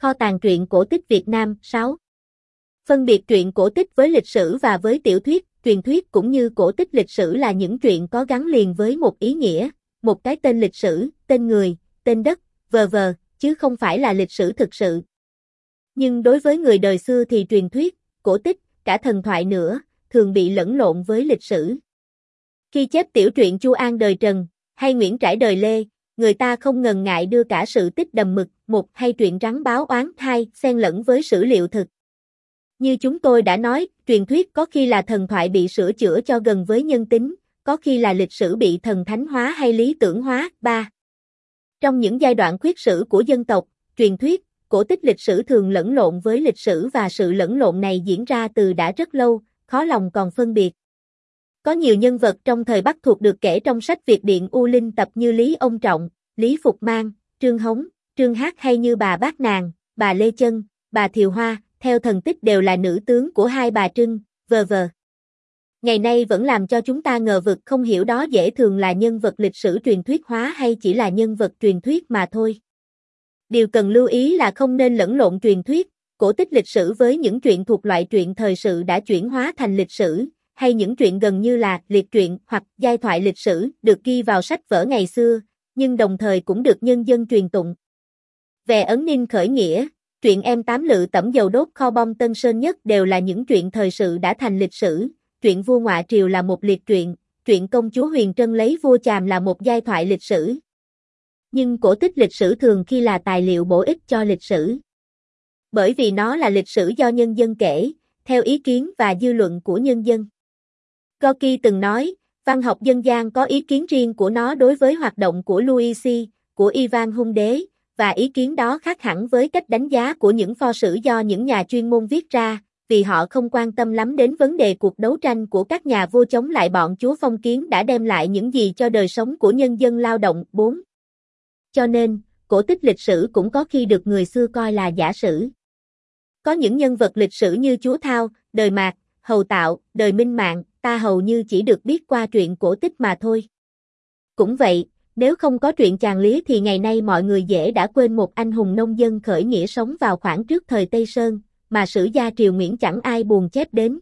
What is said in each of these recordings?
Kho tàng truyện cổ tích Việt Nam 6. Phân biệt truyện cổ tích với lịch sử và với tiểu thuyết, truyền thuyết cũng như cổ tích lịch sử là những truyện có gắn liền với một ý nghĩa, một cái tên lịch sử, tên người, tên đất, v.v., chứ không phải là lịch sử thực sự. Nhưng đối với người đời xưa thì truyền thuyết, cổ tích, cả thần thoại nữa, thường bị lẫn lộn với lịch sử. Khi chép tiểu truyện Chu An đời Trần, hay Nguyễn Trãi đời Lê, người ta không ngần ngại đưa cả sự tích đầm mực, một hay truyện rắn báo oán, hai, xen lẫn với sử liệu thực. Như chúng tôi đã nói, truyền thuyết có khi là thần thoại bị sửa chữa cho gần với nhân tính, có khi là lịch sử bị thần thánh hóa hay lý tưởng hóa. 3. Trong những giai đoạn khuyết sử của dân tộc, truyền thuyết, cổ tích lịch sử thường lẫn lộn với lịch sử và sự lẫn lộn này diễn ra từ đã rất lâu, khó lòng còn phân biệt. Có nhiều nhân vật trong thời Bắc thuộc được kể trong sách Việt Điện U Linh tập như Lý Ông Trọng, Lý Phục Mang, Trương Hống, Trương Hát hay như bà Bát Nàng, bà Lê Chân, bà Thiều Hoa, theo thần tích đều là nữ tướng của hai bà Trưng, v.v. Ngày nay vẫn làm cho chúng ta ngờ vực không hiểu đó dễ thường là nhân vật lịch sử truyền thuyết hóa hay chỉ là nhân vật truyền thuyết mà thôi. Điều cần lưu ý là không nên lẫn lộn truyền thuyết, cổ tích lịch sử với những truyện thuộc loại truyện thời sự đã chuyển hóa thành lịch sử, hay những truyện gần như là liệt truyện hoặc giai thoại lịch sử được ghi vào sách vở ngày xưa, nhưng đồng thời cũng được nhân dân truyền tụng. Về Ấn Ninh khởi nghĩa, truyện Em Tám Lự Tẩm Dầu Đốt Kho Bom Tân Sơn Nhất đều là những truyện thời sự đã thành lịch sử, truyện Vua Ngoại Triều là một liệt truyện Công Chúa Huyền Trân lấy vua Chàm là một giai thoại lịch sử. Nhưng cổ tích lịch sử thường khi là tài liệu bổ ích cho lịch sử. Bởi vì nó là lịch sử do nhân dân kể, theo ý kiến và dư luận của nhân dân. Gorky từng nói, văn học dân gian có ý kiến riêng của nó đối với hoạt động của Louis C, của Ivan Hung Đế, và ý kiến đó khác hẳn với cách đánh giá của những pho sử do những nhà chuyên môn viết ra, vì họ không quan tâm lắm đến vấn đề cuộc đấu tranh của các nhà vua chống lại bọn chúa phong kiến đã đem lại những gì cho đời sống của nhân dân lao động. 4. Cho nên, cổ tích lịch sử cũng có khi được người xưa coi là giả sử. Có những nhân vật lịch sử như Chúa Thao, đời Mạc, Hầu Tạo, đời Minh Mạng, ta hầu như chỉ được biết qua truyện cổ tích mà thôi. Cũng vậy, nếu không có truyện Chàng Lý thì ngày nay mọi người dễ đã quên một anh hùng nông dân khởi nghĩa sống vào khoảng trước thời Tây Sơn, mà sử gia Triều Nguyễn chẳng ai buồn chép đến.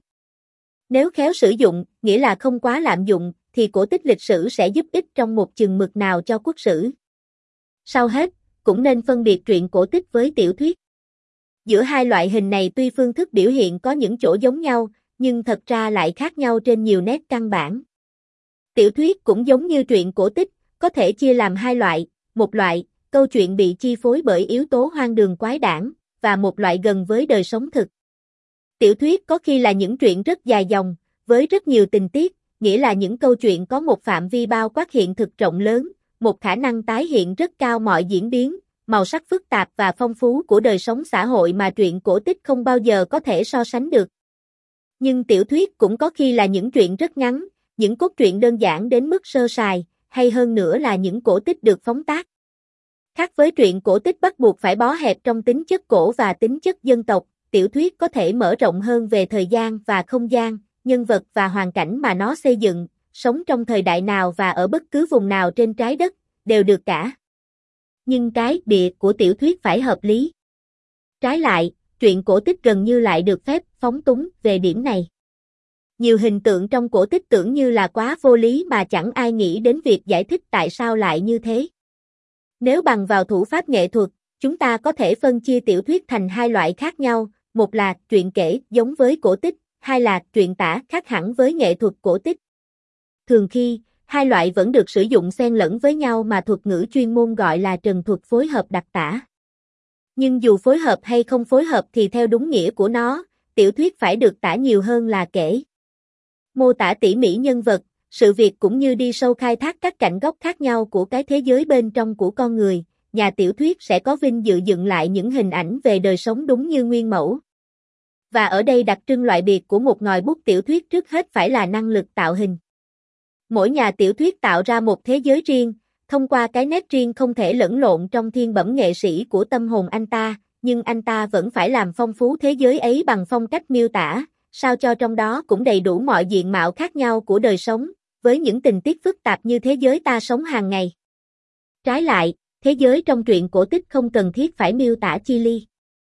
Nếu khéo sử dụng, nghĩa là không quá lạm dụng, thì cổ tích lịch sử sẽ giúp ích trong một chừng mực nào cho quốc sử. Sau hết, cũng nên phân biệt truyện cổ tích với tiểu thuyết. Giữa hai loại hình này tuy phương thức biểu hiện có những chỗ giống nhau, nhưng thật ra lại khác nhau trên nhiều nét căn bản. Tiểu thuyết cũng giống như truyện cổ tích, có thể chia làm hai loại, một loại, câu chuyện bị chi phối bởi yếu tố hoang đường quái đản, và một loại gần với đời sống thực. Tiểu thuyết có khi là những truyện rất dài dòng, với rất nhiều tình tiết, nghĩa là những câu chuyện có một phạm vi bao quát hiện thực rộng lớn, một khả năng tái hiện rất cao mọi diễn biến, màu sắc phức tạp và phong phú của đời sống xã hội mà truyện cổ tích không bao giờ có thể so sánh được. Nhưng tiểu thuyết cũng có khi là những truyện rất ngắn, những cốt truyện đơn giản đến mức sơ sài, hay hơn nữa là những cổ tích được phóng tác. Khác với truyện cổ tích bắt buộc phải bó hẹp trong tính chất cổ và tính chất dân tộc, tiểu thuyết có thể mở rộng hơn về thời gian và không gian, nhân vật và hoàn cảnh mà nó xây dựng, sống trong thời đại nào và ở bất cứ vùng nào trên trái đất, đều được cả. Nhưng cái bìa của tiểu thuyết phải hợp lý. Trái lại, truyện cổ tích gần như lại được phép phóng túng về điểm này. Nhiều hình tượng trong cổ tích tưởng như là quá vô lý mà chẳng ai nghĩ đến việc giải thích tại sao lại như thế. Nếu bằng vào thủ pháp nghệ thuật, chúng ta có thể phân chia tiểu thuyết thành hai loại khác nhau, một là truyện kể giống với cổ tích, hai là truyện tả khác hẳn với nghệ thuật cổ tích. Thường khi, hai loại vẫn được sử dụng xen lẫn với nhau mà thuật ngữ chuyên môn gọi là trần thuật phối hợp đặc tả. Nhưng dù phối hợp hay không phối hợp thì theo đúng nghĩa của nó, tiểu thuyết phải được tả nhiều hơn là kể. Mô tả tỉ mỉ nhân vật, sự việc cũng như đi sâu khai thác các cạnh góc khác nhau của cái thế giới bên trong của con người, nhà tiểu thuyết sẽ có vinh dự dựng lại những hình ảnh về đời sống đúng như nguyên mẫu. Và ở đây đặc trưng loại biệt của một ngòi bút tiểu thuyết trước hết phải là năng lực tạo hình. Mỗi nhà tiểu thuyết tạo ra một thế giới riêng, thông qua cái nét riêng không thể lẫn lộn trong thiên bẩm nghệ sĩ của tâm hồn anh ta, nhưng anh ta vẫn phải làm phong phú thế giới ấy bằng phong cách miêu tả, sao cho trong đó cũng đầy đủ mọi diện mạo khác nhau của đời sống, với những tình tiết phức tạp như thế giới ta sống hàng ngày. Trái lại, thế giới trong truyện cổ tích không cần thiết phải miêu tả chi ly.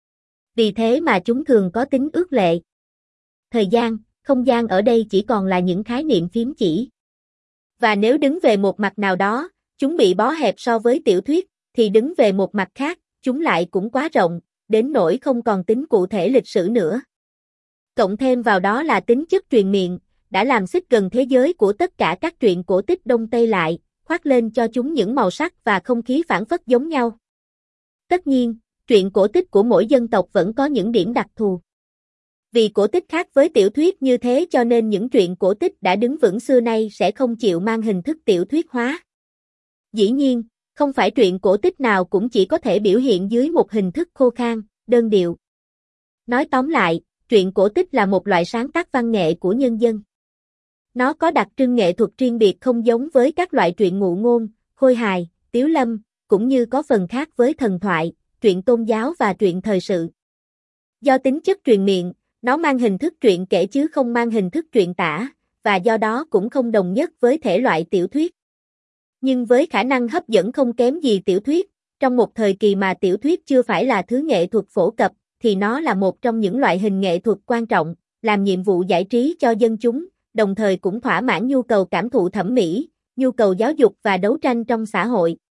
Vì thế mà chúng thường có tính ước lệ. Thời gian, không gian ở đây chỉ còn là những khái niệm phím chỉ. Và nếu đứng về một mặt nào đó, chúng bị bó hẹp so với tiểu thuyết, thì đứng về một mặt khác, chúng lại cũng quá rộng, đến nỗi không còn tính cụ thể lịch sử nữa. Cộng thêm vào đó là tính chất truyền miệng, đã làm xích gần thế giới của tất cả các truyện cổ tích Đông Tây lại, khoác lên cho chúng những màu sắc và không khí phảng phất giống nhau. Tất nhiên, truyện cổ tích của mỗi dân tộc vẫn có những điểm đặc thù. Vì cổ tích khác với tiểu thuyết như thế cho nên những truyện cổ tích đã đứng vững xưa nay sẽ không chịu mang hình thức tiểu thuyết hóa. Dĩ nhiên, không phải truyện cổ tích nào cũng chỉ có thể biểu hiện dưới một hình thức khô khan, đơn điệu. Nói tóm lại, truyện cổ tích là một loại sáng tác văn nghệ của nhân dân. Nó có đặc trưng nghệ thuật riêng biệt không giống với các loại truyện ngụ ngôn, khôi hài, tiếu lâm, cũng như có phần khác với thần thoại, truyện tôn giáo và truyện thời sự. Do tính chất truyền miệng, nó mang hình thức truyện kể chứ không mang hình thức truyện tả, và do đó cũng không đồng nhất với thể loại tiểu thuyết. Nhưng với khả năng hấp dẫn không kém gì tiểu thuyết, trong một thời kỳ mà tiểu thuyết chưa phải là thứ nghệ thuật phổ cập, thì nó là một trong những loại hình nghệ thuật quan trọng, làm nhiệm vụ giải trí cho dân chúng, đồng thời cũng thỏa mãn nhu cầu cảm thụ thẩm mỹ, nhu cầu giáo dục và đấu tranh trong xã hội.